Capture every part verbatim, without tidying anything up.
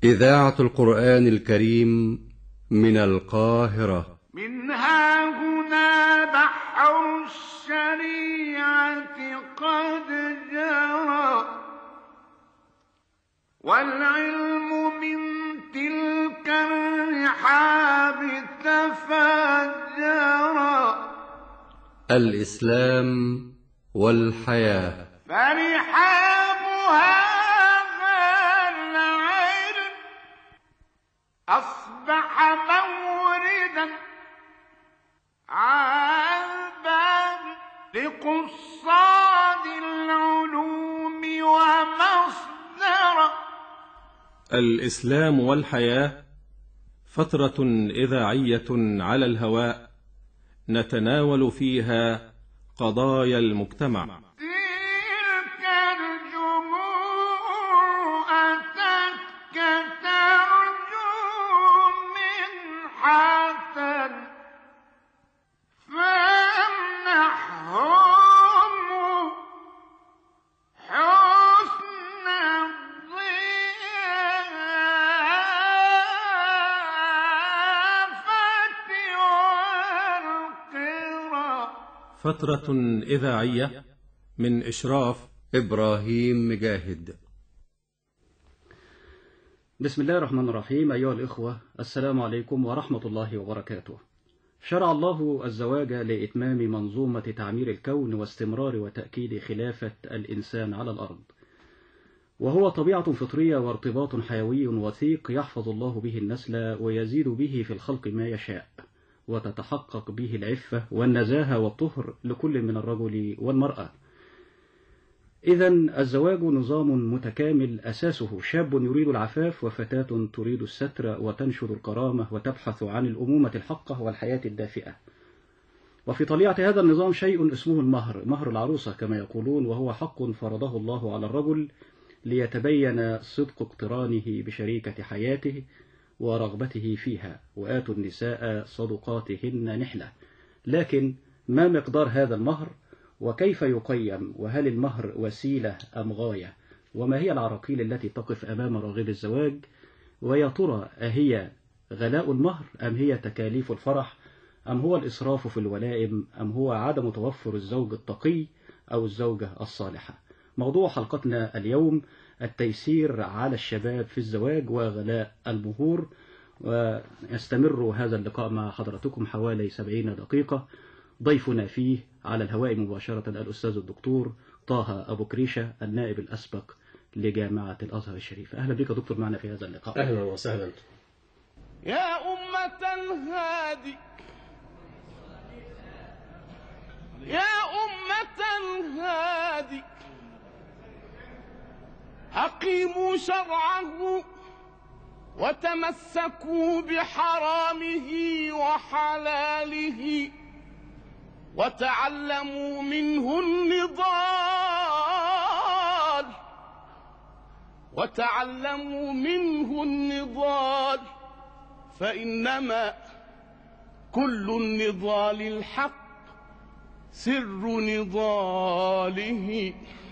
إذاعة القرآن الكريم من القاهرة. منها هنا بحر الشريعة قد جرى، والعلم من تلك الرحاب تفجرا. الإسلام والحياة. فرحابها العلم أصبح موردا عذبا لقصاد العلوم ومصدرا. الإسلام والحياة فترة إذاعية على الهواء نتناول فيها قضايا المجتمع. تلك الجموع أتتك ترجو منحة، فامنحهم حسن الضيافة والقرى. فترة إذاعية من إشراف إبراهيم مجاهد. بسم الله الرحمن الرحيم. أيها الإخوة، السلام عليكم ورحمة الله وبركاته. شرع الله الزواج لإتمام منظومة تعمير الكون واستمرار وتأكيد خلافة الإنسان على الأرض، وهو طبيعة فطرية وارتباط حيوي وثيق يحفظ الله به النسل ويزيد به في الخلق ما يشاء، وتتحقق به العفة والنزاهة والطهر لكل من الرجل والمرأة. إذن الزواج نظام متكامل أساسه شاب يريد العفاف وفتاة تريد الستر وتنشر الكرامة وتبحث عن الأمومة الحقة والحياة الدافئة. وفي طليعة هذا النظام شيء اسمه المهر، مهر العروسة كما يقولون، وهو حق فرضه الله على الرجل ليتبين صدق اقترانه بشريكة حياته ورغبته فيها. وآتوا النساء صدقاتهن نحلة. لكن ما مقدار هذا المهر؟ وكيف يقيم؟ وهل المهر وسيلة أم غاية؟ وما هي العراقيل التي تقف أمام راغب الزواج؟ ويا ترى أهي غلاء المهر أم هي تكاليف الفرح أم هو الإسراف في الولائم أم هو عدم توفر الزوج التقي أو الزوجة الصالحة؟ موضوع حلقتنا اليوم التيسير على الشباب في الزواج وغلاء المهور. ويستمر هذا اللقاء مع حضراتكم حوالي سبعين دقيقة. ضيفنا فيه على الهواء مباشرة الأستاذ الدكتور طه أبو كريشة، النائب الأسبق لجامعة الأزهر الشريف. أهلا بك دكتور معنا في هذا اللقاء. أهلا وسهلا. يا أمة الهادي، يا أمة الهادي، أقيموا شرعه وتمسكوا بحرامه وحلاله، وتعلموا منه النضال، وتعلموا منه النضال، فإنما كل النضال الحق سر نضاله.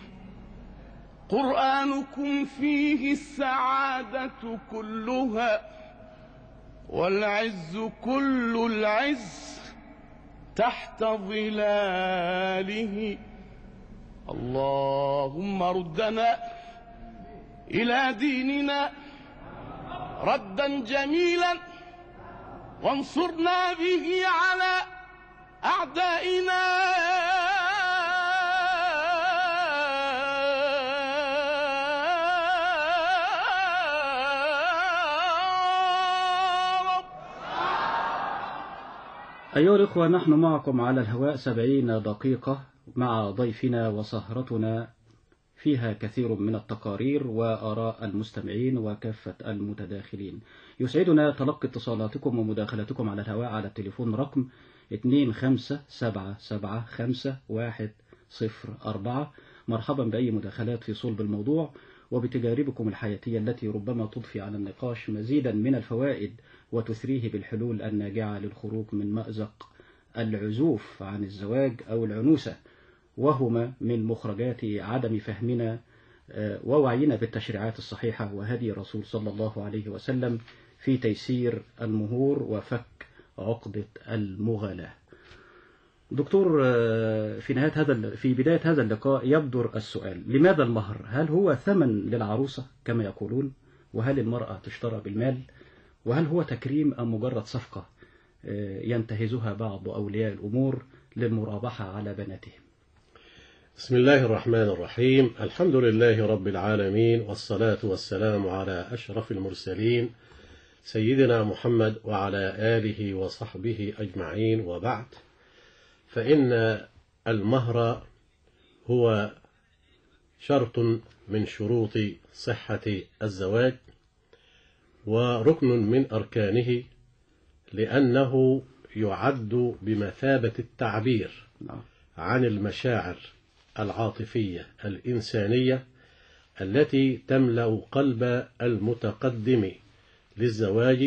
قرآنكم فيه السعادة كلها، والعز كل العز تحت ظلاله. اللهم ردنا إلى ديننا ردا جميلا، وانصرنا به على أعدائنا. أيها الإخوة، نحن معكم على الهواء سبعين دقيقة مع ضيفنا، وسهرتنا فيها كثير من التقارير وآراء المستمعين وكافة المتداخلين. يسعدنا تلقي اتصالاتكم ومداخلاتكم على الهواء على التليفون رقم اثنين خمسة سبعة سبعة خمسة واحد صفر أربعة. مرحبا بأي مداخلات في صلب الموضوع وبتجاربكم الحياتية التي ربما تضفي على النقاش مزيدا من الفوائد وتثريه بالحلول الناجعة للخروج من مأزق العزوف عن الزواج أو العنوسة، وهما من مخرجات عدم فهمنا ووعينا بالتشريعات الصحيحة وهدي رسول صلى الله عليه وسلم في تيسير المهور وفك عقدة المغالاة. دكتور، في نهاية هذا في بداية هذا اللقاء يبدر السؤال: لماذا المهر؟ هل هو ثمن للعروسة كما يقولون؟ وهل المرأة تشترى بالمال؟ وهل هو تكريم أم مجرد صفقة ينتهزها بعض أولياء الأمور للمرابحة على بناتهم؟ بسم الله الرحمن الرحيم. الحمد لله رب العالمين، والصلاة والسلام على أشرف المرسلين سيدنا محمد وعلى آله وصحبه أجمعين، وبعد، فإن المهر هو شرط من شروط صحة الزواج وركن من أركانه، لأنه يعد بمثابة التعبير عن المشاعر العاطفية الإنسانية التي تملأ قلب المتقدم للزواج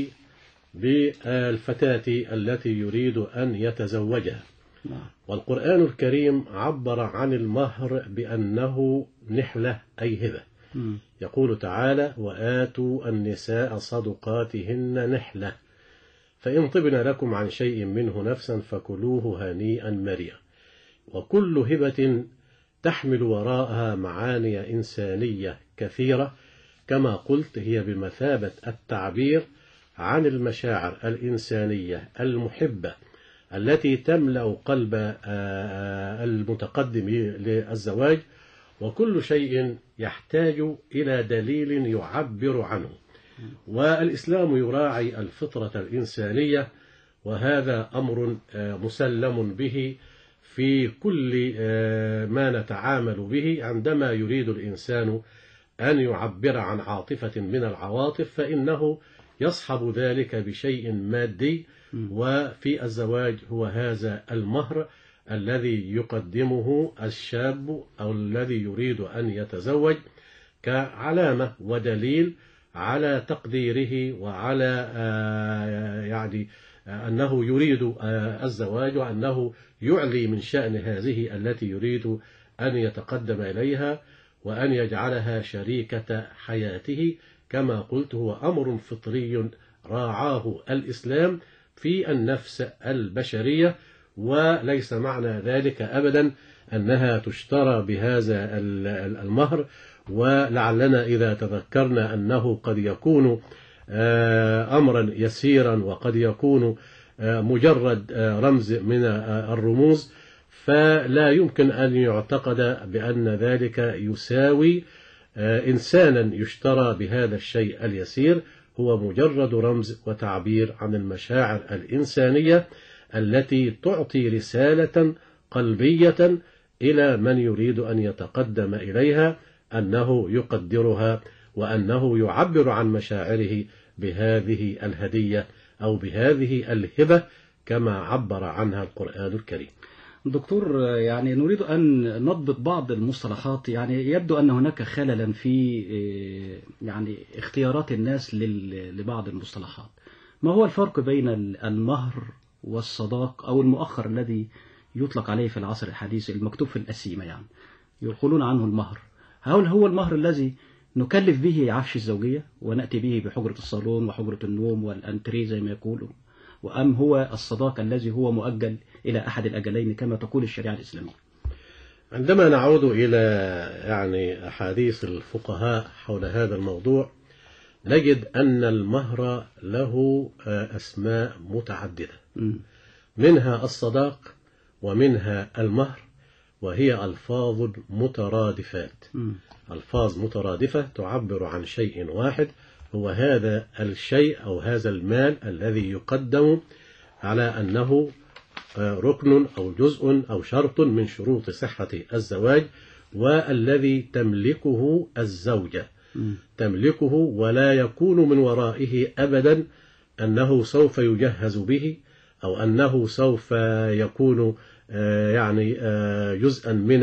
بالفتاة التي يريد أن يتزوجها. والقرآن الكريم عبر عن المهر بأنه نحلة أي هبة. يقول تعالى: وآتوا النساء صدقاتهن نحلة فإن طبن لكم عن شيء منه نفسا فكلوه هنيئا مريئا. وكل هبة تحمل وراءها معاني إنسانية كثيرة، كما قلت هي بمثابة التعبير عن المشاعر الإنسانية المحبة التي تملأ قلب المتقدم للزواج، وكل شيء يحتاج إلى دليل يعبر عنه. والإسلام يراعي الفطرة الإنسانية، وهذا أمر مسلم به في كل ما نتعامل به. عندما يريد الإنسان أن يعبر عن عاطفة من العواطف فإنه يصحب ذلك بشيء مادي، وفي الزواج هو هذا المهر الذي يقدمه الشاب أو الذي يريد أن يتزوج كعلامة ودليل على تقديره وعلى يعني أنه يريد الزواج، وأنه يعلي من شأن هذه التي يريد أن يتقدم إليها وأن يجعلها شريكة حياته. كما قلت هو أمر فطري راعاه الإسلام في النفس البشرية، وليس معنى ذلك أبدا أنها تشترى بهذا المهر. ولعلنا إذا تذكرنا أنه قد يكون أمرا يسيرا وقد يكون مجرد رمز من الرموز، فلا يمكن أن يعتقد بأن ذلك يساوي إنسانا يشترى بهذا الشيء اليسير. هو مجرد رمز وتعبير عن المشاعر الإنسانية التي تعطي رسالة قلبية إلى من يريد أن يتقدم إليها أنه يقدرها وأنه يعبر عن مشاعره بهذه الهدية أو بهذه الهبة كما عبر عنها القرآن الكريم. دكتور، يعني نريد أن نضبط بعض المصطلحات. يعني يبدو أن هناك خللا في يعني اختيارات الناس لبعض المصطلحات. ما هو الفرق بين المهر والصداق أو المؤخر الذي يطلق عليه في العصر الحديث المكتوب في القسيمة؟ يعني يقولون عنه المهر. هل هو المهر الذي نكلف به عفش الزوجية ونأتي به بحجرة الصالون وحجرة النوم والأنتري زي ما يقولوا، وأم هو الصداق الذي هو مؤجل إلى أحد الأجلين كما تقول الشريعة الإسلامية؟ عندما نعود إلى يعني أحاديث الفقهاء حول هذا الموضوع نجد أن المهر له أسماء متعددة، منها الصداق ومنها المهر، وهي ألفاظ مترادفات. ألفاظ مترادفة تعبر عن شيء واحد، هو هذا الشيء أو هذا المال الذي يقدم على أنه ركن أو جزء أو شرط من شروط صحة الزواج، والذي تملكه الزوجة تملكه، ولا يكون من ورائه أبدا أنه سوف يجهز به أو أنه سوف يكون يعني جزءا من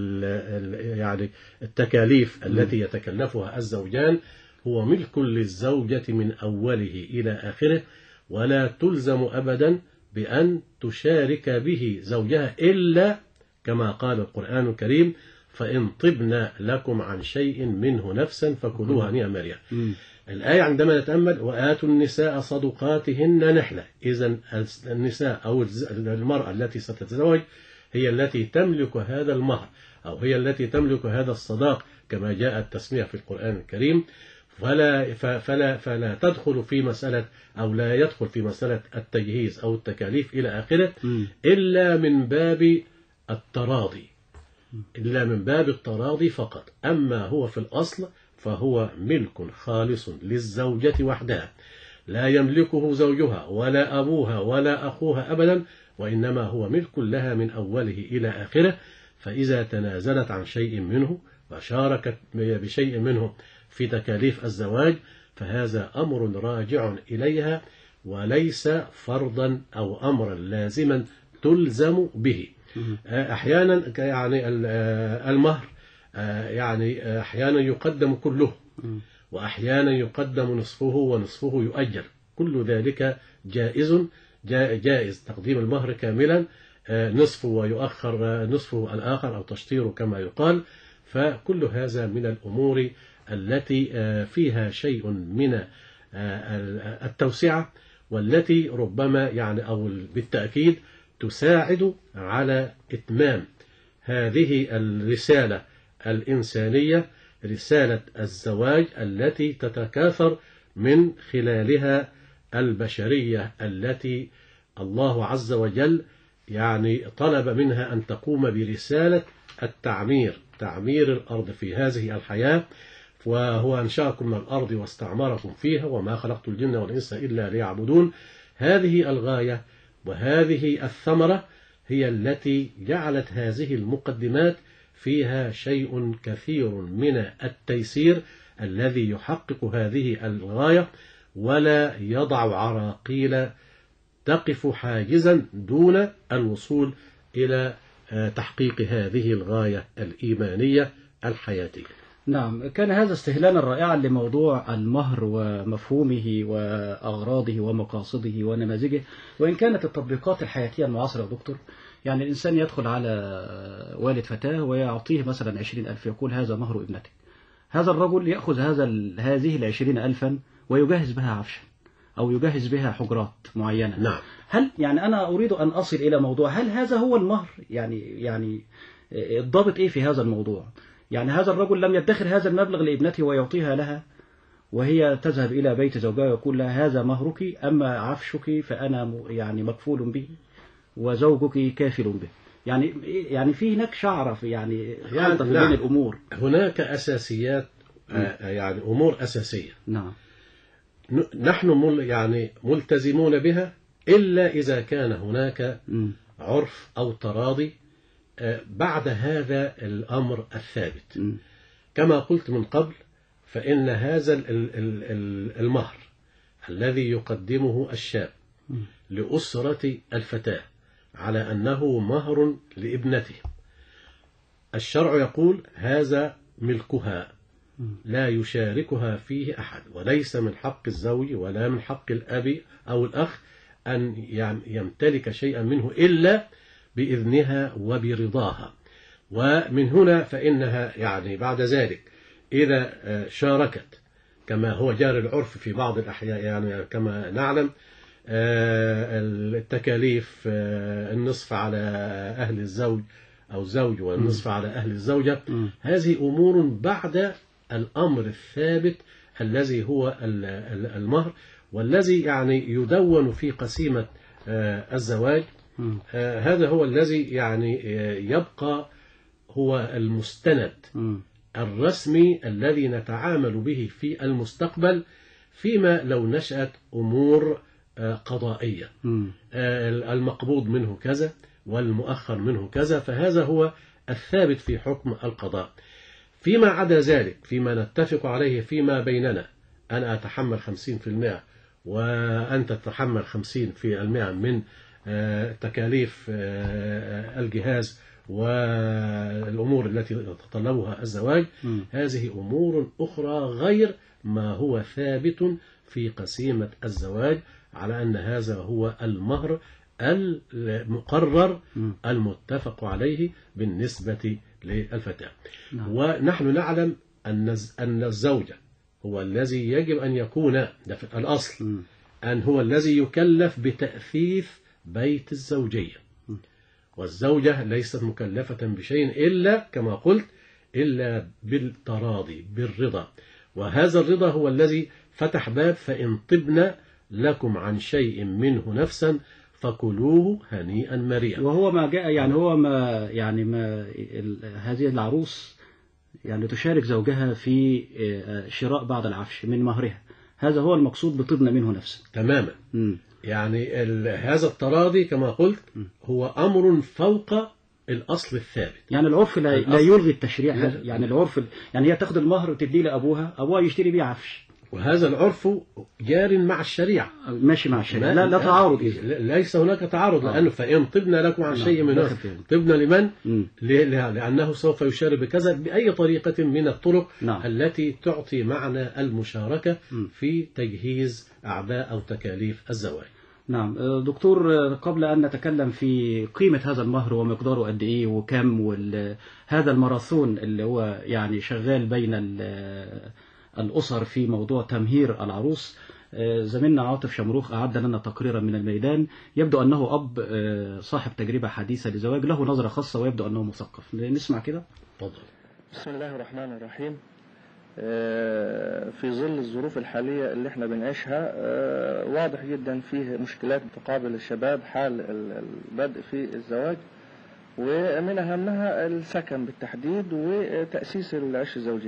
يعني التكاليف التي يتكلفها الزوجان. هو ملك للزوجة من أوله إلى آخره، ولا تلزم أبدا بأن تشارك به زوجها إلا كما قال القرآن الكريم: فإن طبن لكم عن شيء منه نفسا فكلوها هنيئا مريئا. الآية عندما نتأمل وآتوا النساء صدقاتهن نحلة، إذن النساء أو المرأة التي ستتزوج هي التي تملك هذا المهر أو هي التي تملك هذا الصداق كما جاء التسمية في القرآن الكريم. فلا فلا فلا تدخل في مسألة أو لا يدخل في مسألة التجهيز أو التكاليف إلى آخره إلا من باب التراضي، إلا من باب التراضي فقط. أما هو في الأصل فهو ملك خالص للزوجة وحدها، لا يملكه زوجها ولا أبوها ولا أخوها أبدا، وإنما هو ملك لها من أوله إلى آخره. فإذا تنازلت عن شيء منه وشاركت بشيء منه في تكاليف الزواج فهذا أمر راجع إليها وليس فرضا أو أمرا لازما تلزم به. أحيانا يعني المهر يعني أحيانا يقدم كله وأحيانا يقدم نصفه ونصفه يؤجل، كل ذلك جائز جائز تقديم المهر كاملا نصفه ويؤخر نصفه الآخر أو تشطيره كما يقال. فكل هذا من الأمور التي فيها شيء من التوسعة والتي ربما يعني أو بالتأكيد تساعد على إتمام هذه الرسالة الإنسانية، رسالة الزواج التي تتكاثر من خلالها البشرية التي الله عز وجل يعني طلب منها أن تقوم برسالة التعمير، تعمير الأرض في هذه الحياة. وهو أنشأكم من الأرض واستعمركم فيها وما خلقت الجن والإنس إلا ليعبدون. هذه الغاية وهذه الثمرة هي التي جعلت هذه المقدمات فيها شيء كثير من التيسير الذي يحقق هذه الغاية ولا يضع عراقيل تقف حاجزا دون الوصول إلى تحقيق هذه الغاية الإيمانية الحياتية. نعم، كان هذا استهلالا رائعا لموضوع المهر ومفهومه وأغراضه ومقاصده ونماذجه، وإن كانت التطبيقات الحياتية المعاصرة يا دكتور يعني الإنسان يدخل على والد فتاة ويعطيه مثلا عشرين ألف يقول هذا مهر ابنتك، هذا الرجل يأخذ هذا هذه العشرين ألفا ويجهز بها عفشا أو يجهز بها حجرات معينة. نعم. هل يعني أنا أريد أن أصل إلى موضوع هل هذا هو المهر؟ يعني يعني الضابط إيه في هذا الموضوع؟ يعني هذا الرجل لم يدخر هذا المبلغ لابنته ويعطيها لها وهي تذهب إلى بيت زوجها ويقول لها هذا مهرك، أما عفشك فأنا يعني مكفول به وزوجك كافل به. يعني يعني في هناك شعرة في يعني خلطة بين نعم. الأمور. هناك أساسيات يعني أمور أساسية. نعم. نحن مل يعني ملتزمون بها إلا إذا كان هناك عرف أو تراضي بعد هذا الأمر الثابت. م. كما قلت من قبل فإن هذا المهر الذي يقدمه الشاب م. لأسرة الفتاة على أنه مهر لابنته، الشرع يقول هذا ملكها لا يشاركها فيه أحد، وليس من حق الزوج ولا من حق الأب أو الأخ أن يمتلك شيئا منه إلا بإذنها وبرضاها. ومن هنا فإنها يعني بعد ذلك إذا شاركت كما هو جار العرف في بعض الأحياء يعني كما نعلم التكاليف النصف على أهل الزوج أو الزوج والنصف على أهل الزوجة، هذه أمور بعد الأمر الثابت الذي هو المهر والذي يعني يدون في قسيمة الزواج. آه هذا هو الذي يعني يبقى هو المستند الرسمي الذي نتعامل به في المستقبل فيما لو نشأت أمور آه قضائية، آه المقبوض منه كذا والمؤخر منه كذا، فهذا هو الثابت في حكم القضاء. فيما عدا ذلك فيما نتفق عليه فيما بيننا أنا أتحمل خمسين في المئة وأنت تتحمل خمسين في المئة من تكاليف الجهاز والأمور التي يتطلبها الزواج، م. هذه أمور أخرى غير ما هو ثابت في قسيمة الزواج على أن هذا هو المهر المقرر م. المتفق عليه بالنسبة للفتاة. نعم. ونحن نعلم أن أن الزوجة هو الذي يجب أن يكون، ده في الأصل، م. أن هو الذي يكلف بتأثيث بيت الزوجية، والزوجة ليست مكلفة بشيء إلا كما قلت إلا بالتراضي بالرضا، وهذا الرضا هو الذي فتح باب فإن طبن لكم عن شيء منه نفسا فكلوه هنيئا مريئا. وهو ما جاء يعني هو ما يعني ما هذه العروس يعني تشارك زوجها في شراء بعض العفش من مهرها، هذا هو المقصود بطبن منه نفسا تماما. م. يعني هذا التراضي كما قلت هو أمر فوق الأصل الثابت. يعني العرف لا, لا يلغي التشريع هذا، يعني العرف يعني هي تاخد المهر وتديه لأبوها، أبوها يشتري بيه عفش، وهذا العرف جار مع الشريعة، ماشي مع الشريعة، لا, لا تعارض إذا. ليس هناك تعارض، آه. لأنه فإن طبنا لكم عن شيء من نفس طبنا لمن؟ م. لأنه سوف يشار بكذا بأي طريقة من الطرق نعم. التي تعطي معنى المشاركة م. في تجهيز أعباء أو تكاليف الزواج. نعم دكتور، قبل أن نتكلم في قيمة هذا المهر ومقداره قد إيه وكم، وهذا الماراثون اللي هو يعني شغال بين الأسر في موضوع تمهير العروس، زميلنا عاطف شمروخ أعد لنا تقريرا من الميدان، يبدو أنه أب صاحب تجربة حديثة لزواج، له نظرة خاصة ويبدو أنه مثقف. نسمع كده. تفضل. بسم الله الرحمن الرحيم. في ظل الظروف الحالية اللي احنا بنعيشها واضح جدا فيه مشكلات تقابل الشباب حال البدء في الزواج، ومن أهمها السكن بالتحديد وتأسيس العيش الزوجي.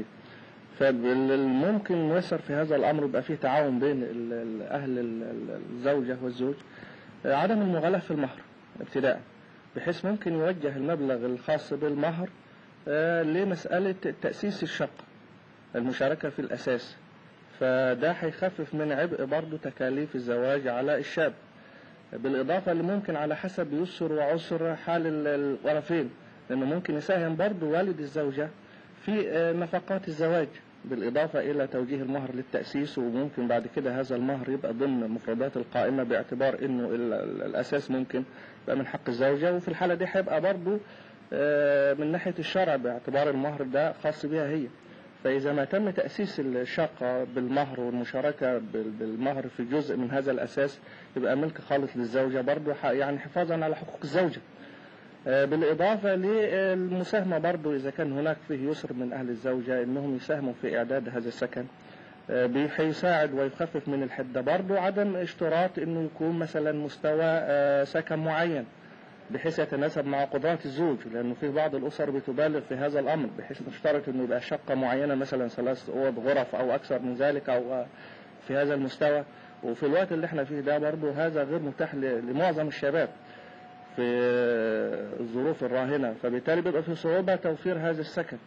فالممكن نيسر في هذا الأمر يبقى فيه تعاون بين أهل الزوجة والزوج، عدم المغالاة في المهر ابتداء، بحيث ممكن يوجه المبلغ الخاص بالمهر لمسألة تأسيس الشقة، المشاركة في الأساس، فده هيخفف من عبء برضو تكاليف الزواج على الشاب، بالإضافة اللي ممكن على حسب يسر وعسر حال الطرفين، لأنه ممكن يساهم برضو والد الزوجة في نفقات الزواج بالإضافة إلى توجيه المهر للتأسيس، وممكن بعد كده هذا المهر يبقى ضمن مفردات القائمة باعتبار إنه الأساس ممكن يبقى من حق الزوجة، وفي الحالة دي هيبقى برضو من ناحية الشرع باعتبار المهر ده خاص بها هي. فإذا ما تم تأسيس الشقة بالمهر والمشاركة بالمهر في جزء من هذا الأساس يبقى ملك خالص للزوجة برضو، يعني حفاظا على حقوق الزوجة، بالإضافة للمساهمة برضو إذا كان هناك فيه يسر من أهل الزوجة إنهم يساهموا في إعداد هذا السكن، بيساعد ويخفف من الحدة. برضو عدم اشتراط إنه يكون مثلا مستوى سكن معين بحيث يتناسب مع قدرات الزوج، لأنه في بعض الأسر بتبالغ في هذا الأمر بحيث نشترط إنه يبقى شقة معينة مثلا ثلاث أوض غرف أو أكثر من ذلك أو في هذا المستوى، وفي الوقت اللي احنا فيه ده برضو هذا غير متاح لمعظم الشباب في الظروف الراهنة، فبالتالي بيبقى في صعوبة توفير هذا السكن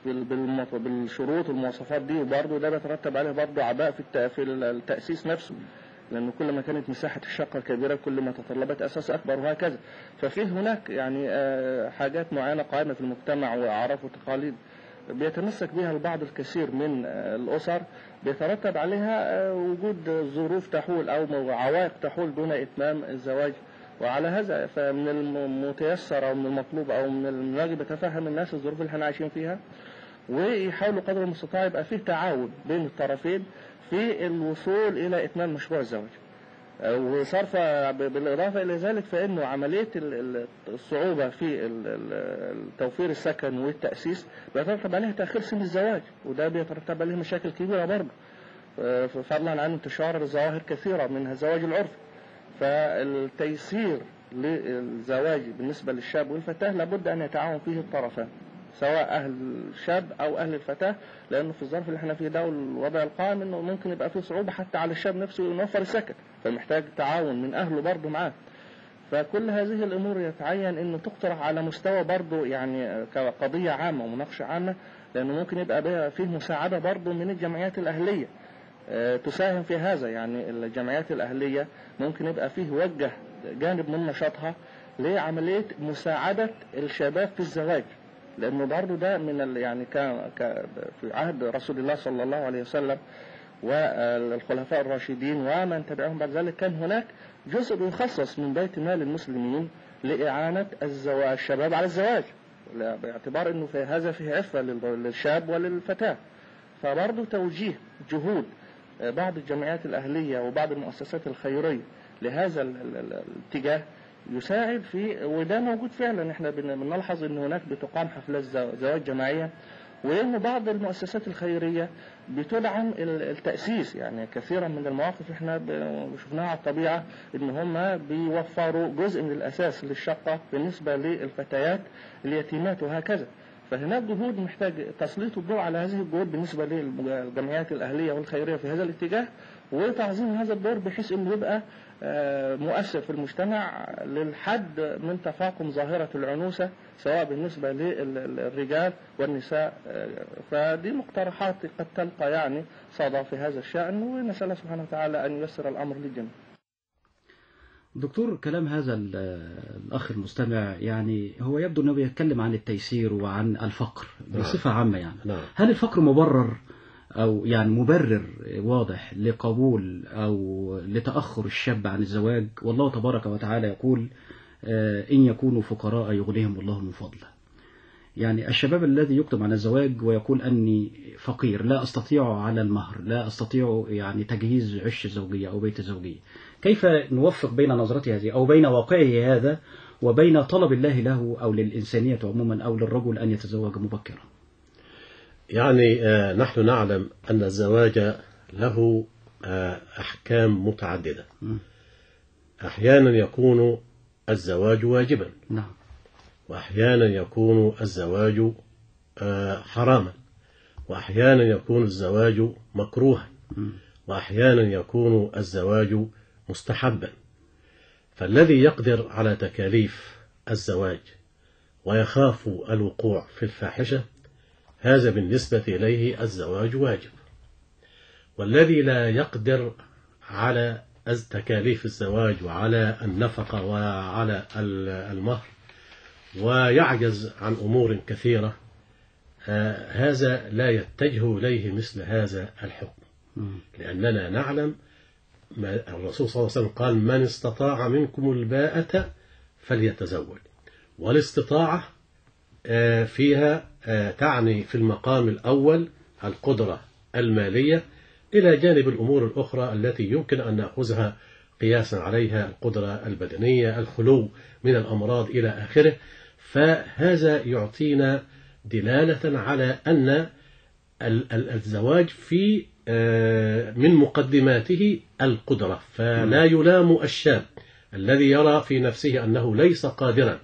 بالشروط والمواصفات دي، وبرضو ده بيترتب عليه برضو عباء في التأسيس نفسه، لأنه كل ما كانت مساحة الشقة كبيرة كل ما تطلبت أساس أكبر وهكذا. ففيه هناك يعني حاجات معينة قائمة في المجتمع وأعراف وتقاليد بيتمسك بها البعض الكثير من الأسر، بيترتب عليها وجود ظروف تحول أو عوائق تحول دون إتمام الزواج. وعلى هذا فمن المتيسر أو من المطلوب أو من الواجب يتفهم الناس الظروف اللي احنا عايشين فيها، ويحاولوا قدر المستطاع يبقى فيه تعاون بين الطرفين في الوصول إلى إتمام مشروع الزواج. وصرف بالإضافة إلى ذلك فإنه عملية الصعوبة في توفير السكن والتأسيس بيترتب عليه تأخير سن الزواج، وده بيترتب عليه مشاكل كبيرة برضه، فضلا عن انتشار ظواهر كثيرة منها الزواج العرفي. فالتيسير للزواج بالنسبة للشاب والفتاة لابد أن يتعاون فيه الطرفان، سواء أهل الشاب أو أهل الفتاة، لأنه في الظرف اللي احنا فيه ده والوضع القائم إنه ممكن يبقى فيه صعوبة حتى على الشاب نفسه يوفر السكن، فمحتاج تعاون من أهله برضه معاه. فكل هذه الأمور يتعين إنه تقترح على مستوى برضه يعني كقضية عامة ومناقشة عامة، لأنه ممكن يبقى فيه مساعدة برضه من الجمعيات الأهلية تساهم في هذا. يعني الجمعيات الأهلية ممكن يبقى فيه وجه جانب من نشاطها لعملية مساعدة الشباب في الزواج، لأنه برضو ده من يعني كان في عهد رسول الله صلى الله عليه وسلم والخلفاء الراشدين ومن تبعهم بعد ذلك كان هناك جزء يخصص من بيت مال المسلمين لإعانة الزواج الشباب على الزواج، لا، باعتبار أنه في هذا فيه عفة للشاب وللفتاة. فبرضه توجيه جهود بعض الجمعيات الأهلية وبعض المؤسسات الخيرية لهذا الاتجاه يساعد في، وده موجود فعلا. احنا بنلاحظ ان هناك بتقام حفلات زواج جماعية، وان بعض المؤسسات الخيرية بتدعم التأسيس. يعني كثيرا من المواقف احنا شفناها على الطبيعة ان هم بيوفروا جزء من الأساس للشقة بالنسبة للفتيات اليتيمات وهكذا. فهناك جهود محتاج تسليط الضوء على هذه الجهود بالنسبة للجمعيات الأهلية والخيرية في هذا الاتجاه، وتعظيم هذا الدور بحيث انه يبقى مؤثر في المجتمع للحد من تفاقم ظاهرة العنوسة سواء بالنسبة للرجال والنساء. فدي مقترحات قد تلقى يعني صدى في هذا الشأن، ونسأل الله سبحانه وتعالى أن ييسر الأمر للجميع. دكتور، كلام هذا الأخ المستمع يعني هو يبدو أنه بيتكلم عن التيسير وعن الفقر بصفة عامة. يعني نعم. هل الفقر مبرر أو يعني مبرر واضح لقبول أو لتأخر الشاب عن الزواج؟ والله تبارك وتعالى يقول إن يكونوا فقراء يغنيهم الله من فضله. يعني الشباب الذي يقدم على الزواج ويقول أني فقير، لا أستطيع على المهر، لا أستطيع يعني تجهيز عش الزوجية أو بيت الزوجية، كيف نوفق بين نظرته هذه أو بين واقعه هذا وبين طلب الله له أو للإنسانية عموما أو للرجل أن يتزوج مبكرا؟ يعني نحن نعلم أن الزواج له أحكام متعددة. أحيانا يكون الزواج واجبا، نعم، وأحيانا يكون الزواج حراما، وأحيانا يكون الزواج مكروها، وأحيانا يكون الزواج مستحبا. فالذي يقدر على تكاليف الزواج ويخاف الوقوع في الفاحشة هذا بالنسبة إليه الزواج واجب، والذي لا يقدر على تكاليف الزواج وعلى النفقة وعلى المهر ويعجز عن أمور كثيرة هذا لا يتجه إليه مثل هذا الحكم. لأننا نعلم الرسول صلى الله عليه وسلم قال: من استطاع منكم الباءة فليتزوج. والاستطاعة فيها تعني في المقام الأول القدرة المالية إلى جانب الأمور الأخرى التي يمكن أن نأخذها قياسا عليها، القدرة البدنية، الخلو من الأمراض إلى آخره. فهذا يعطينا دلالة على أن الزواج في من مقدماته القدرة. فلا يلام الشاب الذي يرى في نفسه أنه ليس قادرا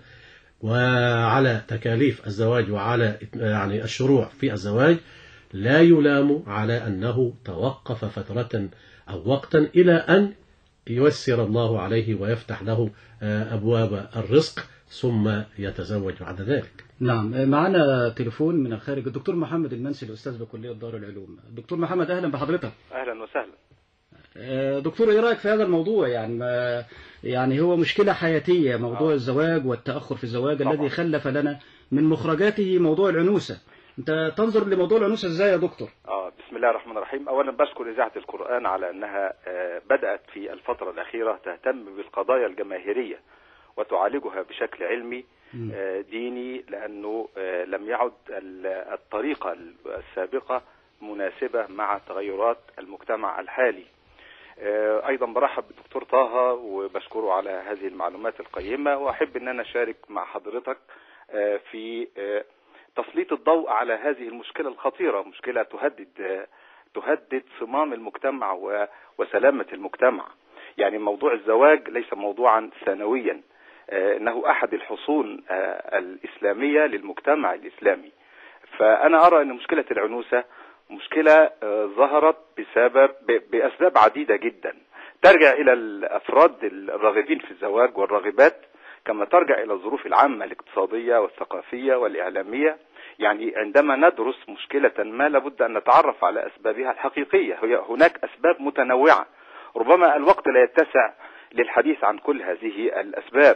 وعلى تكاليف الزواج وعلى يعني الشروع في الزواج، لا يلام على أنه توقف فترة أو وقتا إلى أن ييسر الله عليه ويفتح له أبواب الرزق ثم يتزوج بعد ذلك. نعم، معنا تليفون من الخارج، الدكتور محمد المنسي الأستاذ بكلية دار العلوم. دكتور محمد، أهلا بحضرتك. أهلا وسهلا. دكتور، إيه رأيك في هذا الموضوع؟ يعني ما يعني هو مشكلة حياتية، موضوع آه. الزواج والتأخر في الزواج طبعا. الذي خلف لنا من مخرجاته موضوع العنوسة. أنت تنظر لموضوع العنوسة إزاي يا دكتور؟ آه بسم الله الرحمن الرحيم. أولا بشكر إذاعة القرآن على أنها بدأت في الفترة الأخيرة تهتم بالقضايا الجماهيرية وتعالجها بشكل علمي ديني، لأنه لم يعد الطريقة السابقة مناسبة مع تغيرات المجتمع الحالي. أيضا برحب بالدكتور طه وبشكره على هذه المعلومات القيمة، وأحب أن أنا أشارك مع حضرتك في تسليط الضوء على هذه المشكلة الخطيرة، مشكلة تهدد تهدد صمام المجتمع وسلامة المجتمع. يعني موضوع الزواج ليس موضوعا ثانويا، إنه أحد الحصون الإسلامية للمجتمع الإسلامي. فأنا أرى أن مشكلة العنوسة مشكلة ظهرت بسبب بأسباب عديدة جدا، ترجع إلى الأفراد الراغبين في الزواج والراغبات، كما ترجع إلى الظروف العامة الاقتصادية والثقافية والإعلامية. يعني عندما ندرس مشكلة ما لابد أن نتعرف على أسبابها الحقيقية. هناك أسباب متنوعة، ربما الوقت لا يتسع للحديث عن كل هذه الأسباب.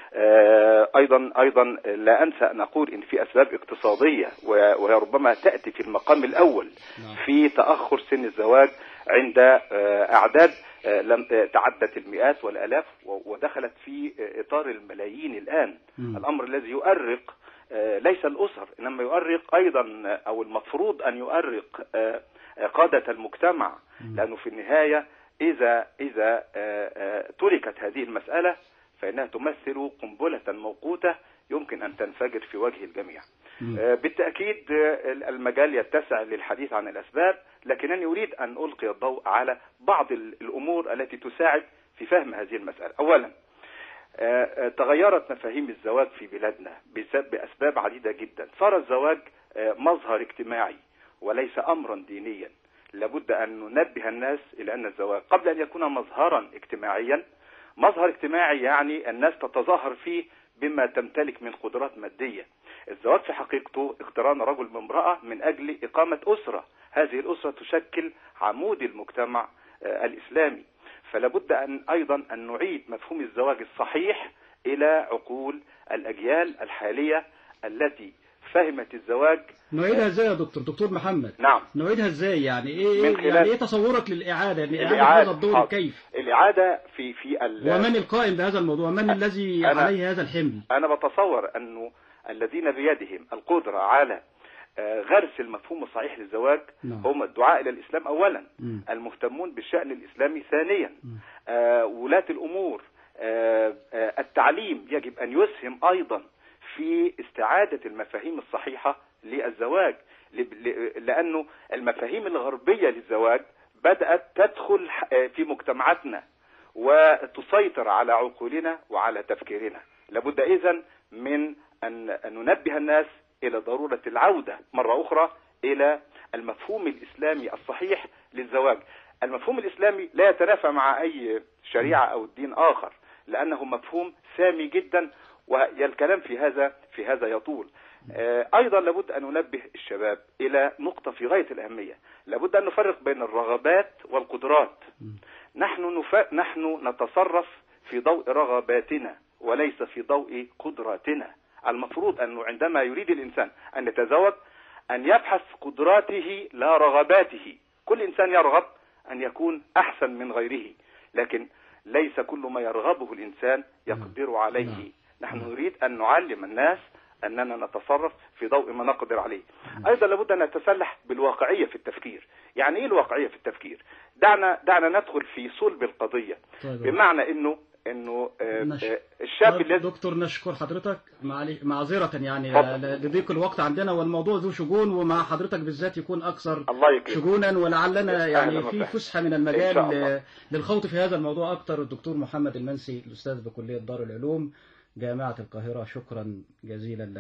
أيضا أيضا لا أنسى أن أقول إن في أسباب اقتصادية، وهي ربما تأتي في المقام الأول في تأخر سن الزواج عند أعداد لم تعدت المئات والآلاف ودخلت في إطار الملايين الآن. الأمر الذي يؤرق ليس الأسر، إنما يؤرق أيضا أو المفروض أن يؤرق قادة المجتمع، لأنه في النهاية إذا إذا تركت هذه المسألة فإنها تمثل قنبلة موقوتة يمكن أن تنفجر في وجه الجميع. بالتأكيد المجال يتسع للحديث عن الأسباب، لكنني أريد أن ألقي الضوء على بعض الأمور التي تساعد في فهم هذه المسألة. أولا، تغيرت مفاهيم الزواج في بلادنا بأسباب عديدة جدا. صار الزواج مظهر اجتماعي وليس أمرا دينيا. لابد أن ننبه الناس إلى أن الزواج قبل أن يكون مظهرا اجتماعيا، مظهر اجتماعي يعني الناس تتظاهر فيه بما تمتلك من قدرات مادية. الزواج في حقيقته اقتران رجل بامرأة من أجل إقامة أسرة، هذه الأسرة تشكل عمود المجتمع الإسلامي. فلا بد أن أيضا أن نعيد مفهوم الزواج الصحيح إلى عقول الأجيال الحالية التي فهمت الزواج. نعيدها ازاي يا دكتور دكتور محمد؟ نعم، نعيدها ازاي؟ يعني ايه يعني ايه تصورك للإعادة؟ يعني إعادة الإعادة هذا الدور حاضر. كيف؟ الإعادة في في ومن القائم بهذا الموضوع؟ من الذي عليه هذا الحمل؟ أنا بتصور أنه الذين بيدهم القدرة على غرس المفهوم الصحيح للزواج هم الدعاء إلى الإسلام أولا، م. المهتمون بالشأن الإسلامي ثانيا، آه ولاة الأمور، آه آه التعليم يجب أن يسهم أيضا في استعادة المفاهيم الصحيحة للزواج، لأنه المفاهيم الغربية للزواج بدأت تدخل في مجتمعاتنا وتسيطر على عقولنا وعلى تفكيرنا. لابد إذن من أن ننبه الناس إلى ضرورة العودة مرة أخرى إلى المفهوم الإسلامي الصحيح للزواج. المفهوم الإسلامي لا يتنافى مع أي شريعة أو دين آخر، لأنه مفهوم سامي جدا، والكلام في هذا في هذا يطول. أيضا لابد أن ننبه الشباب إلى نقطة في غاية الأهمية. لابد أن نفرق بين الرغبات والقدرات. نحن نف... نحن نتصرف في ضوء رغباتنا وليس في ضوء قدراتنا. المفروض أنه عندما يريد الإنسان أن يتزوج أن يبحث قدراته لا رغباته. كل إنسان يرغب أن يكون أحسن من غيره، لكن ليس كل ما يرغبه الإنسان يقدر عليه. نحن نريد أن نعلم الناس أننا نتصرف في ضوء ما نقدر عليه. أيضا لابد أن نتسلح بالواقعية في التفكير. يعني إيه الواقعية في التفكير؟ دعنا دعنا ندخل في صلب القضية، بمعنى إنه انه الشاب الذي دكتور نشكر حضرتك معذرة يعني لضيق الوقت عندنا، والموضوع ذو شجون، ومع حضرتك بالذات يكون اكثر شجونا، ولعلنا يعني في فسحة من المجال للخوض في هذا الموضوع اكثر. الدكتور محمد المنسي، الاستاذ بكلية دار العلوم جامعة القاهرة، شكرا جزيلا لك.